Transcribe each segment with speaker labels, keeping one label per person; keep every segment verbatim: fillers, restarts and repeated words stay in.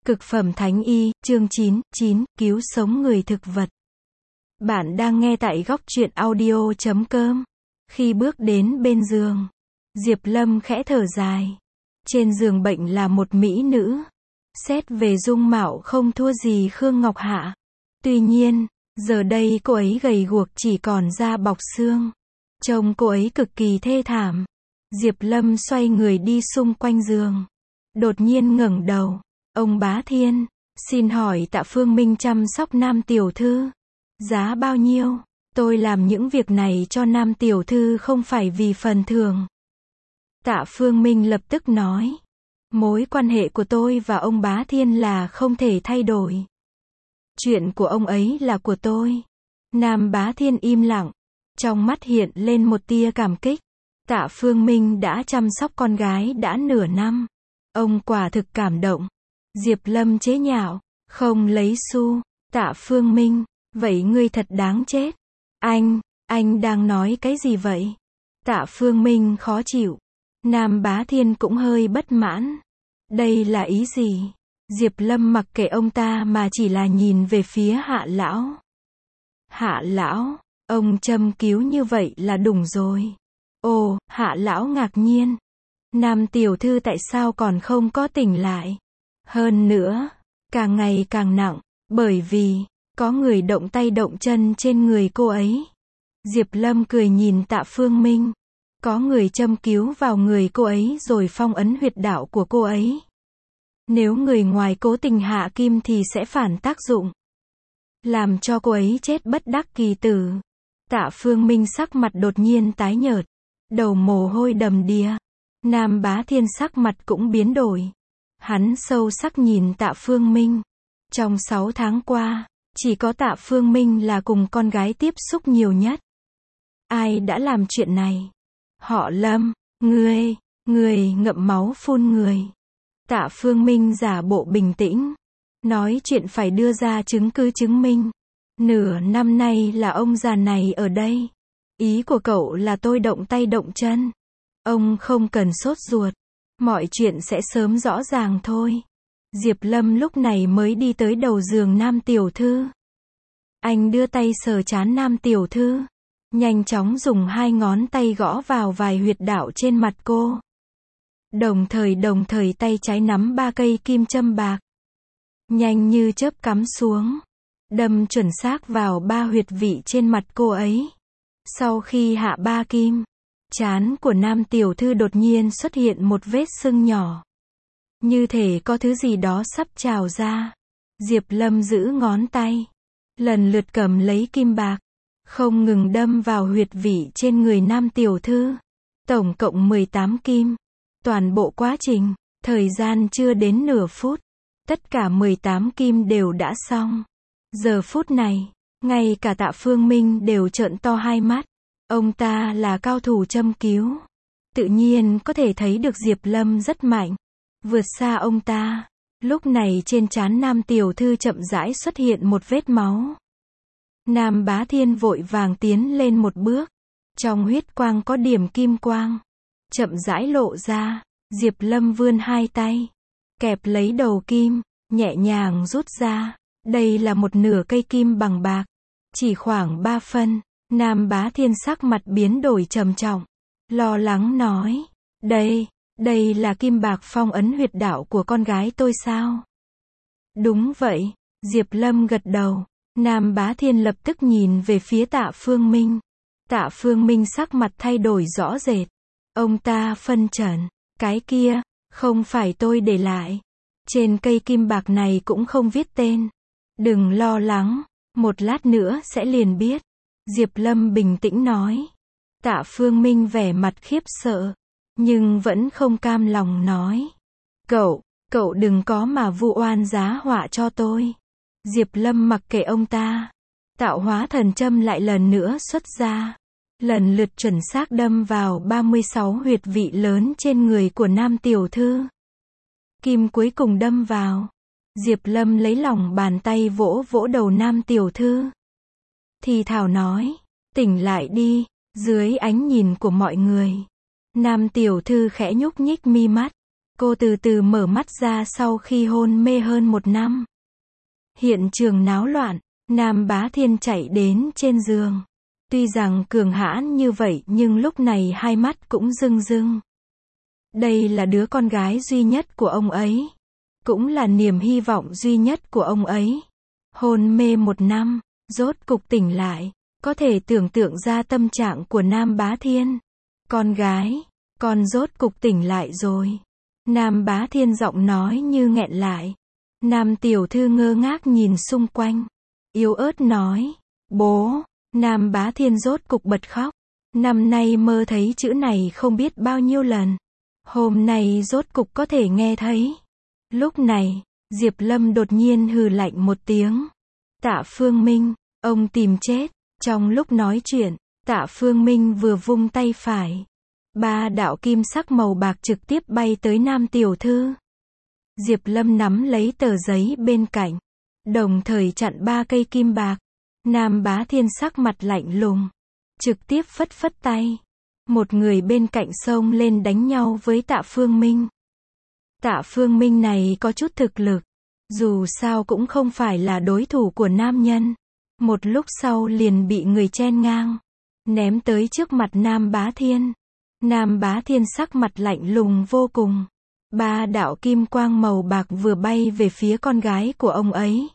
Speaker 1: Cực phẩm thánh y, chương chín, chín, cứu sống người thực vật. Bạn đang nghe tại góc truyện audio chấm com. Khi bước đến bên giường, Diệp Lâm khẽ thở dài. Trên giường bệnh là một mỹ nữ. Xét về dung mạo không thua gì Khương Ngọc Hạ. Tuy nhiên, giờ đây cô ấy gầy guộc chỉ còn da bọc xương. Trông cô ấy cực kỳ thê thảm. Diệp Lâm xoay người đi xung quanh giường. Đột nhiên ngẩng đầu. Ông Bá Thiên, xin hỏi Tạ Phương Minh chăm sóc Nam tiểu thư. Giá bao nhiêu? Tôi làm những việc này cho Nam tiểu thư không phải vì phần thưởng. Tạ Phương Minh lập tức nói. Mối quan hệ của tôi và ông Bá Thiên là không thể thay đổi. Chuyện của ông ấy là của tôi. Nam Bá Thiên im lặng. Trong mắt hiện lên một tia cảm kích. Tạ Phương Minh đã chăm sóc con gái đã nửa năm. Ông quả thực cảm động. Diệp Lâm chế nhạo, không lấy xu. Tạ Phương Minh, vậy ngươi thật đáng chết. Anh, anh đang nói cái gì vậy? Tạ Phương Minh khó chịu. Nam Bá Thiên cũng hơi bất mãn. Đây là ý gì? Diệp Lâm mặc kệ ông ta mà chỉ là nhìn về phía Hạ lão. Hạ lão, ông châm cứu như vậy là đủ rồi. Ồ, Hạ lão ngạc nhiên. Nam tiểu thư tại sao còn không có tỉnh lại? Hơn nữa, càng ngày càng nặng, bởi vì, có người động tay động chân trên người cô ấy. Diệp Lâm cười nhìn Tạ Phương Minh. Có người châm cứu vào người cô ấy rồi phong ấn huyệt đạo của cô ấy. Nếu người ngoài cố tình hạ kim thì sẽ phản tác dụng. Làm cho cô ấy chết bất đắc kỳ tử. Tạ Phương Minh sắc mặt đột nhiên tái nhợt. Đầu mồ hôi đầm đìa. Nam Bá Thiên sắc mặt cũng biến đổi. Hắn sâu sắc nhìn Tạ Phương Minh. Trong sáu tháng qua, chỉ có Tạ Phương Minh là cùng con gái tiếp xúc nhiều nhất. Ai đã làm chuyện này? Họ Lâm, ngươi, ngươi ngậm máu phun người. Tạ Phương Minh giả bộ bình tĩnh. Nói chuyện phải đưa ra chứng cứ chứng minh. Nửa năm nay là ông già này ở đây. Ý của cậu là tôi động tay động chân. Ông không cần sốt ruột. Mọi chuyện sẽ sớm rõ ràng thôi. Diệp Lâm lúc này mới đi tới đầu giường Nam tiểu thư. Anh đưa tay sờ trán Nam tiểu thư. Nhanh chóng dùng hai ngón tay gõ vào vài huyệt đạo trên mặt cô. Đồng thời đồng thời tay trái nắm ba cây kim châm bạc. Nhanh như chớp cắm xuống. Đâm chuẩn xác vào ba huyệt vị trên mặt cô ấy. Sau khi hạ ba kim, trán của Nam tiểu thư đột nhiên xuất hiện một vết sưng nhỏ. Như thể có thứ gì đó sắp trào ra. Diệp Lâm giữ ngón tay. Lần lượt cầm lấy kim bạc. Không ngừng đâm vào huyệt vị trên người Nam tiểu thư. Tổng cộng mười tám kim. Toàn bộ quá trình, thời gian chưa đến nửa phút. Tất cả mười tám kim đều đã xong. Giờ phút này, ngay cả Tạ Phương Minh đều trợn to hai mắt. Ông ta là cao thủ châm cứu. Tự nhiên có thể thấy được Diệp Lâm rất mạnh. Vượt xa ông ta. Lúc này trên trán Nam tiểu thư chậm rãi xuất hiện một vết máu. Nam Bá Thiên vội vàng tiến lên một bước. Trong huyết quang có điểm kim quang. Chậm rãi lộ ra. Diệp Lâm vươn hai tay. Kẹp lấy đầu kim. Nhẹ nhàng rút ra. Đây là một nửa cây kim bằng bạc. Chỉ khoảng ba phân. Nam Bá Thiên sắc mặt biến đổi trầm trọng. Lo lắng nói. Đây, đây là kim bạc phong ấn huyệt đạo của con gái tôi sao? Đúng vậy. Diệp Lâm gật đầu. Nam Bá Thiên lập tức nhìn về phía Tạ Phương Minh. Tạ Phương Minh sắc mặt thay đổi rõ rệt. Ông ta phân trần. Cái kia, không phải tôi để lại. Trên cây kim bạc này cũng không viết tên. Đừng lo lắng. Một lát nữa sẽ liền biết. Diệp Lâm bình tĩnh nói. Tạ Phương Minh vẻ mặt khiếp sợ. Nhưng vẫn không cam lòng nói. Cậu, cậu đừng có mà vu oan giá họa cho tôi. Diệp Lâm mặc kệ ông ta. Tạo hóa thần châm lại lần nữa xuất ra. Lần lượt chuẩn xác đâm vào ba mươi sáu huyệt vị lớn trên người của Nam tiểu thư. Kim cuối cùng đâm vào. Diệp Lâm lấy lòng bàn tay vỗ vỗ đầu Nam tiểu thư. Thì thảo nói. Tỉnh lại đi. Dưới ánh nhìn của mọi người. Nam tiểu thư khẽ nhúc nhích mi mắt. Cô từ từ mở mắt ra sau khi hôn mê hơn một năm. Hiện trường náo loạn, Nam Bá Thiên chạy đến trên giường. Tuy rằng cường hãn như vậy nhưng lúc này hai mắt cũng rưng rưng. Đây là đứa con gái duy nhất của ông ấy. Cũng là niềm hy vọng duy nhất của ông ấy. Hôn mê một năm, rốt cục tỉnh lại. Có thể tưởng tượng ra tâm trạng của Nam Bá Thiên. Con gái, con rốt cục tỉnh lại rồi. Nam Bá Thiên giọng nói như nghẹn lại. Nam tiểu thư ngơ ngác nhìn xung quanh. Yếu ớt nói, bố. Nam Bá Thiên rốt cục bật khóc. Năm nay mơ thấy chữ này không biết bao nhiêu lần. Hôm nay rốt cục có thể nghe thấy. Lúc này, Diệp Lâm đột nhiên hừ lạnh một tiếng. Tạ Phương Minh, ông tìm chết. Trong lúc nói chuyện, Tạ Phương Minh vừa vung tay phải. Ba đạo kim sắc màu bạc trực tiếp bay tới Nam tiểu thư. Diệp Lâm nắm lấy tờ giấy bên cạnh, đồng thời chặn ba cây kim bạc. Nam Bá Thiên sắc mặt lạnh lùng, trực tiếp phất phất tay. Một người bên cạnh xông lên đánh nhau với Tạ Phương Minh. Tạ Phương Minh này có chút thực lực, dù sao cũng không phải là đối thủ của nam nhân. Một lúc sau liền bị người chen ngang, ném tới trước mặt Nam Bá Thiên. Nam Bá Thiên sắc mặt lạnh lùng vô cùng. Ba đạo kim quang màu bạc vừa bay về phía con gái của ông ấy.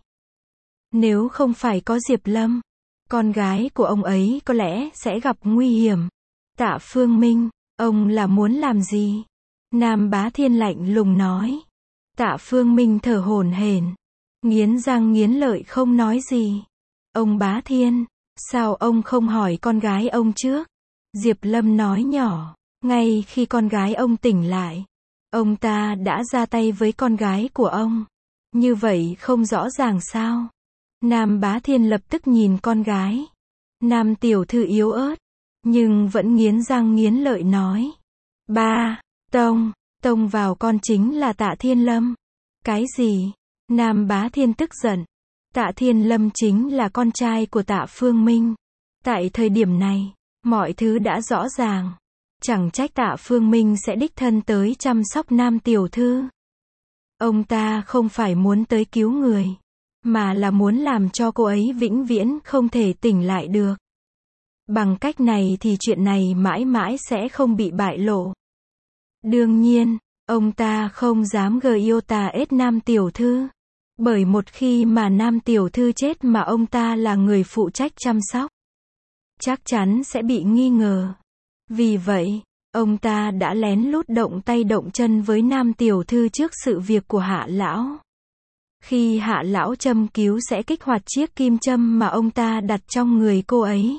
Speaker 1: Nếu không phải có Diệp Lâm, con gái của ông ấy có lẽ sẽ gặp nguy hiểm. Tạ Phương Minh, ông là muốn làm gì? Nam Bá Thiên lạnh lùng nói. Tạ Phương Minh thở hổn hển, nghiến răng nghiến lợi không nói gì. Ông Bá Thiên, sao ông không hỏi con gái ông trước? Diệp Lâm nói nhỏ, ngay khi con gái ông tỉnh lại, ông ta đã ra tay với con gái của ông. Như vậy không rõ ràng sao? Nam Bá Thiên lập tức nhìn con gái. Nam tiểu thư yếu ớt, nhưng vẫn nghiến răng nghiến lợi nói. Ba, tông, tông vào con chính là Tạ Thiên Lâm. Cái gì? Nam Bá Thiên tức giận. Tạ Thiên Lâm chính là con trai của Tạ Phương Minh. Tại thời điểm này, mọi thứ đã rõ ràng. Chẳng trách Tạ Phương Minh sẽ đích thân tới chăm sóc Nam tiểu thư. Ông ta không phải muốn tới cứu người, mà là muốn làm cho cô ấy vĩnh viễn không thể tỉnh lại được. Bằng cách này thì chuyện này mãi mãi sẽ không bị bại lộ. Đương nhiên, ông ta không dám gờ yêu tà ết Nam tiểu thư. Bởi một khi mà Nam tiểu thư chết mà ông ta là người phụ trách chăm sóc, chắc chắn sẽ bị nghi ngờ. Vì vậy, ông ta đã lén lút động tay động chân với Nam tiểu thư trước sự việc của Hạ lão. Khi Hạ lão châm cứu sẽ kích hoạt chiếc kim châm mà ông ta đặt trong người cô ấy,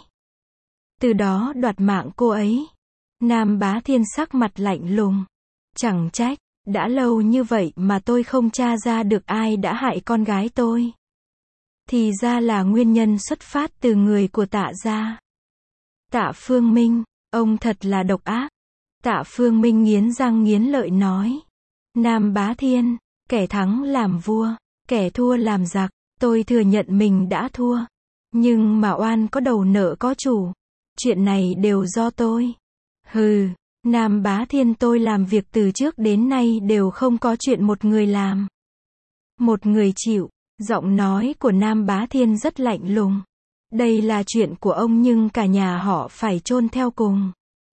Speaker 1: từ đó đoạt mạng cô ấy. Nam Bá Thiên sắc mặt lạnh lùng. Chẳng trách, đã lâu như vậy mà tôi không tra ra được ai đã hại con gái tôi. Thì ra là nguyên nhân xuất phát từ người của Tạ gia. Tạ Phương Minh, ông thật là độc ác. Tạ Phương Minh nghiến răng nghiến lợi nói. Nam Bá Thiên, kẻ thắng làm vua, kẻ thua làm giặc. Tôi thừa nhận mình đã thua. Nhưng mà oan có đầu nợ có chủ. Chuyện này đều do tôi. Hừ, Nam Bá Thiên, tôi làm việc từ trước đến nay đều không có chuyện một người làm, một người chịu. Giọng nói của Nam Bá Thiên rất lạnh lùng. Đây là chuyện của ông nhưng cả nhà họ phải chôn theo cùng.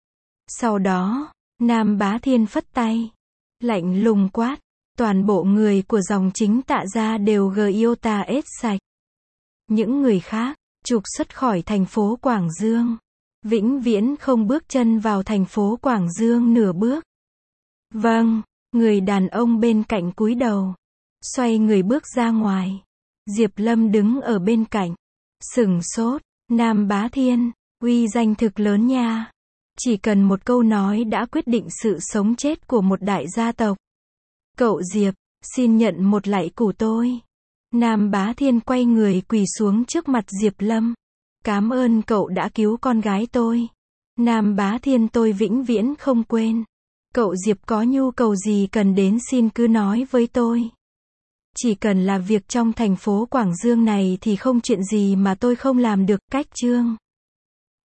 Speaker 1: Sau đó, Nam Bá Thiên phất tay, lạnh lùng quát. Toàn bộ người của dòng chính Tạ gia đều gờ yêu tà ết sạch. Những người khác, trục xuất khỏi thành phố Quảng Dương. Vĩnh viễn không bước chân vào thành phố Quảng Dương nửa bước. Vâng, người đàn ông bên cạnh cúi đầu, xoay người bước ra ngoài. Diệp Lâm đứng ở bên cạnh, sửng sốt. Nam Bá Thiên, uy danh thực lớn nha. Chỉ cần một câu nói đã quyết định sự sống chết của một đại gia tộc. Cậu Diệp, xin nhận một lạy của tôi. Nam Bá Thiên quay người quỳ xuống trước mặt Diệp Lâm. Cảm ơn cậu đã cứu con gái tôi. Nam Bá Thiên, tôi vĩnh viễn không quên. Cậu Diệp có nhu cầu gì cần đến xin cứ nói với tôi. Chỉ cần là việc trong thành phố Quảng Dương này thì không chuyện gì mà tôi không làm được. Cách chương